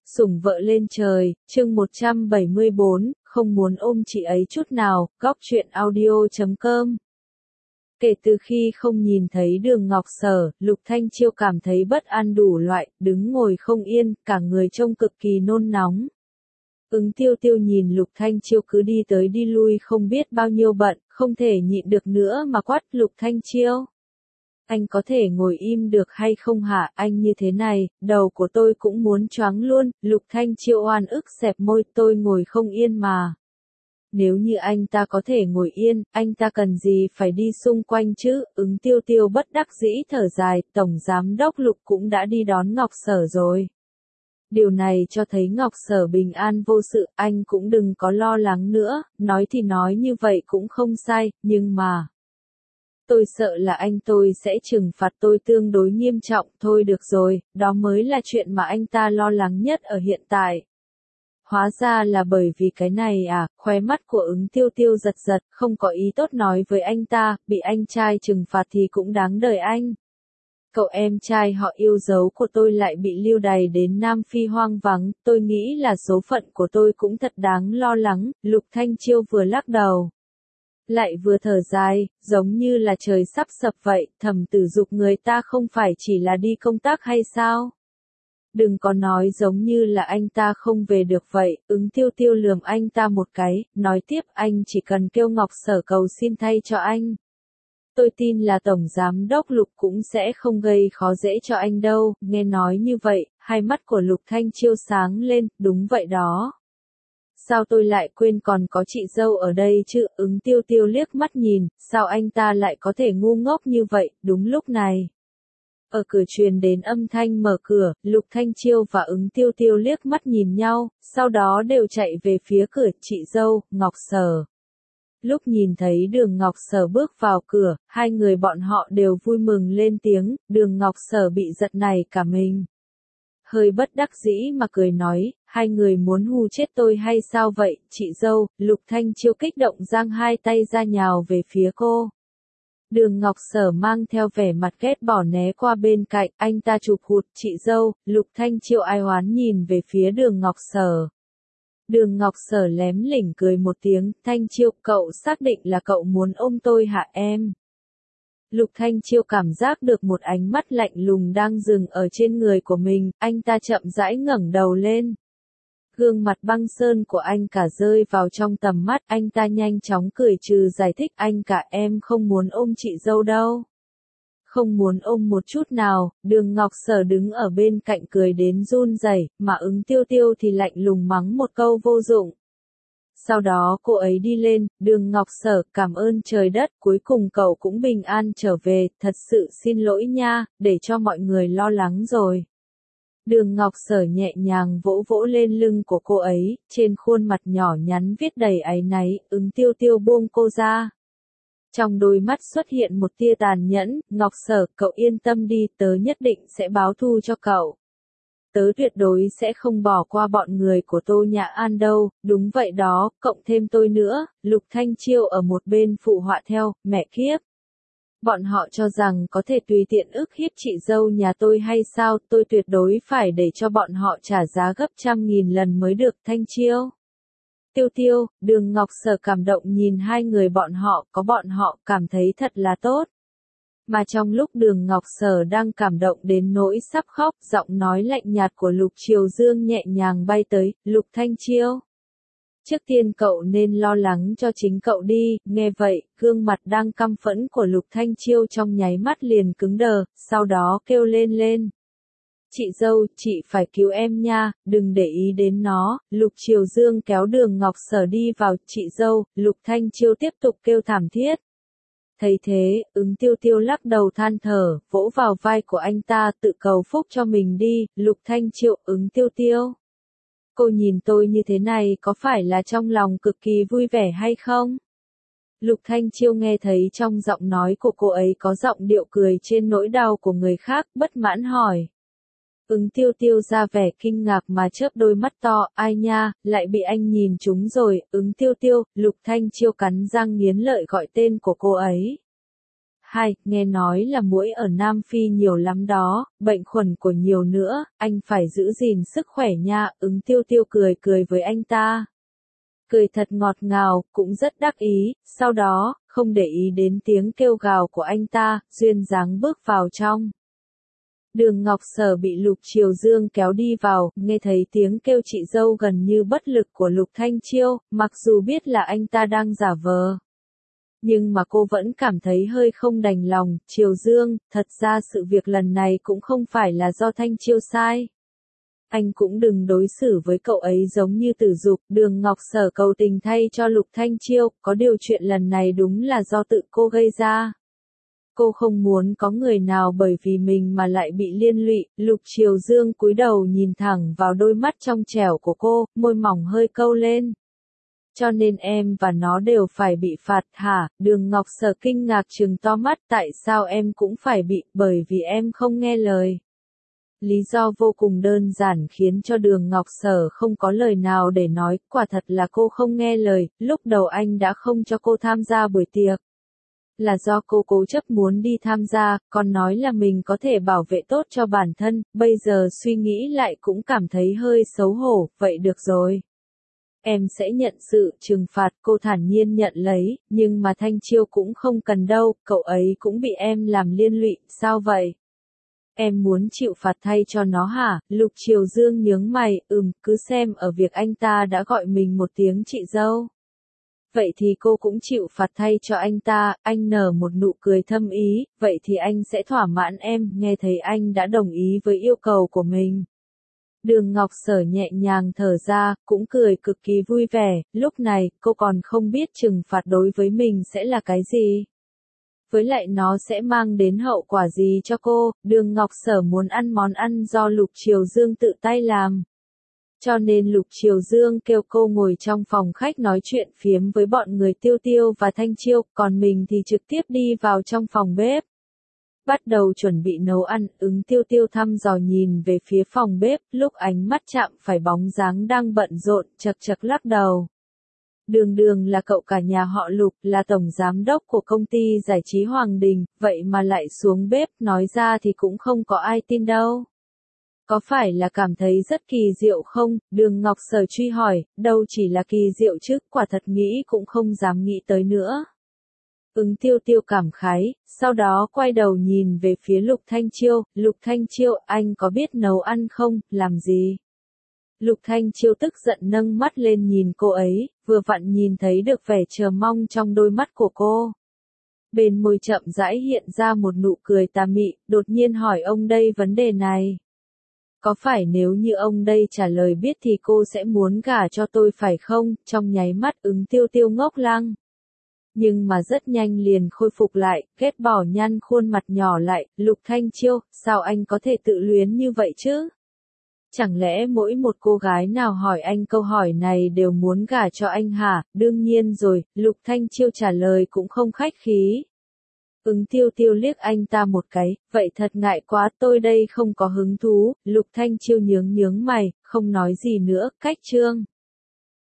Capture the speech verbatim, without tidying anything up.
Sủng vợ lên trời, chương một trăm bảy mươi bốn, không muốn ôm chị ấy chút nào, góc truyện audio chấm com. Kể từ khi không nhìn thấy Đường Ngọc Sở, Lục Thanh Chiêu cảm thấy bất an đủ loại, đứng ngồi không yên, cả người trông cực kỳ nôn nóng. Ứng Tiêu Tiêu nhìn Lục Thanh Chiêu cứ đi tới đi lui không biết bao nhiêu bận, không thể nhịn được nữa mà quát Lục Thanh Chiêu. Anh có thể ngồi im được hay không hả, anh như thế này, đầu của tôi cũng muốn choáng luôn. Lục Thanh Chiêu oan ức xẹp môi, tôi ngồi không yên mà. Nếu như anh ta có thể ngồi yên, anh ta cần gì phải đi xung quanh chứ. Ứng Tiêu Tiêu bất đắc dĩ thở dài, Tổng Giám đốc Lục cũng đã đi đón Ngọc Sở rồi. Điều này cho thấy Ngọc Sở bình an vô sự, anh cũng đừng có lo lắng nữa, nói thì nói như vậy cũng không sai, nhưng mà... Tôi sợ là anh tôi sẽ trừng phạt tôi tương đối nghiêm trọng, thôi được rồi, đó mới là chuyện mà anh ta lo lắng nhất ở hiện tại. Hóa ra là bởi vì cái này à, khóe mắt của Ứng Tiêu Tiêu giật giật, không có ý tốt nói với anh ta, bị anh trai trừng phạt thì cũng đáng đời anh. Cậu em trai họ yêu dấu của tôi lại bị lưu đày đến Nam Phi hoang vắng, tôi nghĩ là số phận của tôi cũng thật đáng lo lắng. Lục Thanh Chiêu vừa lắc đầu, lại vừa thở dài, giống như là trời sắp sập vậy. Thẩm Tử Dục người ta không phải chỉ là đi công tác hay sao? Đừng có nói giống như là anh ta không về được vậy. Ứng Tiêu Tiêu lườm anh ta một cái, nói tiếp, anh chỉ cần kêu Ngọc Sở cầu xin thay cho anh. Tôi tin là Tổng Giám đốc Lục cũng sẽ không gây khó dễ cho anh đâu. Nghe nói như vậy, hai mắt của Lục Thanh Chiêu sáng lên, đúng vậy đó. Sao tôi lại quên còn có chị dâu ở đây chứ. Ứng Tiêu Tiêu liếc mắt nhìn, sao anh ta lại có thể ngu ngốc như vậy. Đúng lúc này, ở cửa truyền đến âm thanh mở cửa, Lục Thanh Chiêu và Ứng Tiêu Tiêu liếc mắt nhìn nhau, sau đó đều chạy về phía cửa. Chị dâu, Ngọc Sở. Lúc nhìn thấy Đường Ngọc Sở bước vào cửa, hai người bọn họ đều vui mừng lên tiếng. Đường Ngọc Sở bị giật nảy cả mình, hơi bất đắc dĩ mà cười nói, hai người muốn hù chết tôi hay sao vậy, chị dâu. Lục Thanh Chiêu kích động giang hai tay ra nhào về phía cô. Đường Ngọc Sở mang theo vẻ mặt ghét bỏ né qua bên cạnh, anh ta chụp hụt, chị dâu. Lục Thanh Chiêu ai oán nhìn về phía Đường Ngọc Sở. Đường Ngọc Sở lém lỉnh cười một tiếng, Thanh Chiêu, cậu xác định là cậu muốn ôm tôi hả em? Lục Thanh Chiêu cảm giác được một ánh mắt lạnh lùng đang dừng ở trên người của mình, anh ta chậm rãi ngẩng đầu lên. Gương mặt băng sơn của anh cả rơi vào trong tầm mắt, anh ta nhanh chóng cười trừ giải thích, anh cả em không muốn ôm chị dâu đâu. Không muốn ôm một chút nào. Đường Ngọc Sở đứng ở bên cạnh cười đến run rẩy, mà Ứng Tiêu Tiêu thì lạnh lùng mắng một câu vô dụng. Sau đó cô ấy đi lên, Đường Ngọc Sở, cảm ơn trời đất, cuối cùng cậu cũng bình an trở về, thật sự xin lỗi nha, để cho mọi người lo lắng rồi. Đường Ngọc Sở nhẹ nhàng vỗ vỗ lên lưng của cô ấy, trên khuôn mặt nhỏ nhắn viết đầy áy náy. Ứng Tiêu Tiêu buông cô ra. Trong đôi mắt xuất hiện một tia tàn nhẫn, Ngọc Sở, cậu yên tâm đi, tớ nhất định sẽ báo thù cho cậu. Tớ tuyệt đối sẽ không bỏ qua bọn người của Tô Nhã An đâu. Đúng vậy đó, cộng thêm tôi nữa. Lục Thanh Chiêu ở một bên phụ họa theo, mẹ kiếp. Bọn họ cho rằng có thể tùy tiện ức hiếp chị dâu nhà tôi hay sao, tôi tuyệt đối phải để cho bọn họ trả giá gấp trăm nghìn lần mới được. Thanh Chiêu. Tiêu Tiêu, Đường Ngọc Sở cảm động nhìn hai người bọn họ, có bọn họ cảm thấy thật là tốt. Mà trong lúc Đường Ngọc Sở đang cảm động đến nỗi sắp khóc, giọng nói lạnh nhạt của Lục Triều Dương nhẹ nhàng bay tới, Lục Thanh Chiêu. Trước tiên cậu nên lo lắng cho chính cậu đi. Nghe vậy, gương mặt đang căm phẫn của Lục Thanh Chiêu trong nháy mắt liền cứng đờ, sau đó kêu lên lên. Chị dâu, chị phải cứu em nha, đừng để ý đến nó. Lục Triều Dương kéo Đường Ngọc Sở đi vào, chị dâu. Lục Thanh Chiêu tiếp tục kêu thảm thiết. Thấy thế, Ứng Tiêu Tiêu lắc đầu than thở, vỗ vào vai của anh ta, tự cầu phúc cho mình đi. Lục Thanh Chiêu, Ứng Tiêu Tiêu. Cô nhìn tôi như thế này có phải là trong lòng cực kỳ vui vẻ hay không? Lục Thanh Chiêu nghe thấy trong giọng nói của cô ấy có giọng điệu cười trên nỗi đau của người khác, bất mãn hỏi. Ứng Tiêu Tiêu ra vẻ kinh ngạc mà chớp đôi mắt to, ai nha, lại bị anh nhìn trúng rồi. Ứng Tiêu Tiêu. Lục Thanh Chiêu cắn răng nghiến lợi gọi tên của cô ấy. hai, nghe nói là muỗi ở Nam Phi nhiều lắm đó, bệnh khuẩn của nhiều nữa, anh phải giữ gìn sức khỏe nha, Ứng Tiêu Tiêu cười cười với anh ta. Cười thật ngọt ngào, cũng rất đắc ý, sau đó, không để ý đến tiếng kêu gào của anh ta, duyên dáng bước vào trong. Đường Ngọc Sở bị Lục Triều Dương kéo đi vào, nghe thấy tiếng kêu chị dâu gần như bất lực của Lục Thanh Chiêu, mặc dù biết là anh ta đang giả vờ. Nhưng mà cô vẫn cảm thấy hơi không đành lòng, Triều Dương, thật ra sự việc lần này cũng không phải là do Thanh Chiêu sai. Anh cũng đừng đối xử với cậu ấy giống như Tử Dục, Đường Ngọc Sở cầu tình thay cho Lục Thanh Chiêu, có điều chuyện lần này đúng là do tự cô gây ra. Cô không muốn có người nào bởi vì mình mà lại bị liên lụy, Lục Triều Dương cúi đầu nhìn thẳng vào đôi mắt trong trẻo của cô, môi mỏng hơi câu lên. Cho nên em và nó đều phải bị phạt hả? Đường Ngọc Sở kinh ngạc trừng to mắt, tại sao em cũng phải bị, bởi vì em không nghe lời. Lý do vô cùng đơn giản khiến cho Đường Ngọc Sở không có lời nào để nói, quả thật là cô không nghe lời, lúc đầu anh đã không cho cô tham gia buổi tiệc. Là do cô cố chấp muốn đi tham gia, còn nói là mình có thể bảo vệ tốt cho bản thân, bây giờ suy nghĩ lại cũng cảm thấy hơi xấu hổ, vậy được rồi. Em sẽ nhận sự trừng phạt, cô thản nhiên nhận lấy, nhưng mà Thanh Chiêu cũng không cần đâu, cậu ấy cũng bị em làm liên lụy, sao vậy? Em muốn chịu phạt thay cho nó hả? Lục Triều Dương nhướng mày, ừm, cứ xem ở việc anh ta đã gọi mình một tiếng chị dâu. Vậy thì cô cũng chịu phạt thay cho anh ta, anh nở một nụ cười thâm ý, vậy thì anh sẽ thỏa mãn em, nghe thấy anh đã đồng ý với yêu cầu của mình. Đường Ngọc Sở nhẹ nhàng thở ra, cũng cười cực kỳ vui vẻ, lúc này, cô còn không biết trừng phạt đối với mình sẽ là cái gì. Với lại nó sẽ mang đến hậu quả gì cho cô, Đường Ngọc Sở muốn ăn món ăn do Lục Triều Dương tự tay làm. Cho nên Lục Triều Dương kêu cô ngồi trong phòng khách nói chuyện phiếm với bọn người Tiêu Tiêu và Thanh Chiêu, còn mình thì trực tiếp đi vào trong phòng bếp. Bắt đầu chuẩn bị nấu ăn, Ứng Tiêu Tiêu thăm dò nhìn về phía phòng bếp, lúc ánh mắt chạm phải bóng dáng đang bận rộn, chật chật lắc đầu. Đường Đường là cậu cả nhà họ Lục, là tổng giám đốc của công ty giải trí Hoàng Đình, vậy mà lại xuống bếp, nói ra thì cũng không có ai tin đâu. Có phải là cảm thấy rất kỳ diệu không? Đường Ngọc Sở truy hỏi, đâu chỉ là kỳ diệu chứ, quả thật nghĩ cũng không dám nghĩ tới nữa. Ứng Tiêu Tiêu cảm khái, sau đó quay đầu nhìn về phía Lục Thanh Chiêu, Lục Thanh Chiêu, anh có biết nấu ăn không, làm gì? Lục Thanh Chiêu tức giận nâng mắt lên nhìn cô ấy, vừa vặn nhìn thấy được vẻ chờ mong trong đôi mắt của cô. Bên môi chậm rãi hiện ra một nụ cười tà mị, đột nhiên hỏi ông đây vấn đề này. Có phải nếu như ông đây trả lời biết thì cô sẽ muốn gả cho tôi phải không? Trong nháy mắt Ứng Tiêu Tiêu ngốc lăng. Nhưng mà rất nhanh liền khôi phục lại, ghét bỏ nhăn khuôn mặt nhỏ lại, Lục Thanh Chiêu, sao anh có thể tự luyến như vậy chứ? Chẳng lẽ mỗi một cô gái nào hỏi anh câu hỏi này đều muốn gả cho anh hả? Đương nhiên rồi, Lục Thanh Chiêu trả lời cũng không khách khí. Ứng Tiêu Tiêu liếc anh ta một cái, vậy thật ngại quá, tôi đây không có hứng thú, Lục Thanh Chiêu nhướng nhướng mày, không nói gì nữa, cách chương.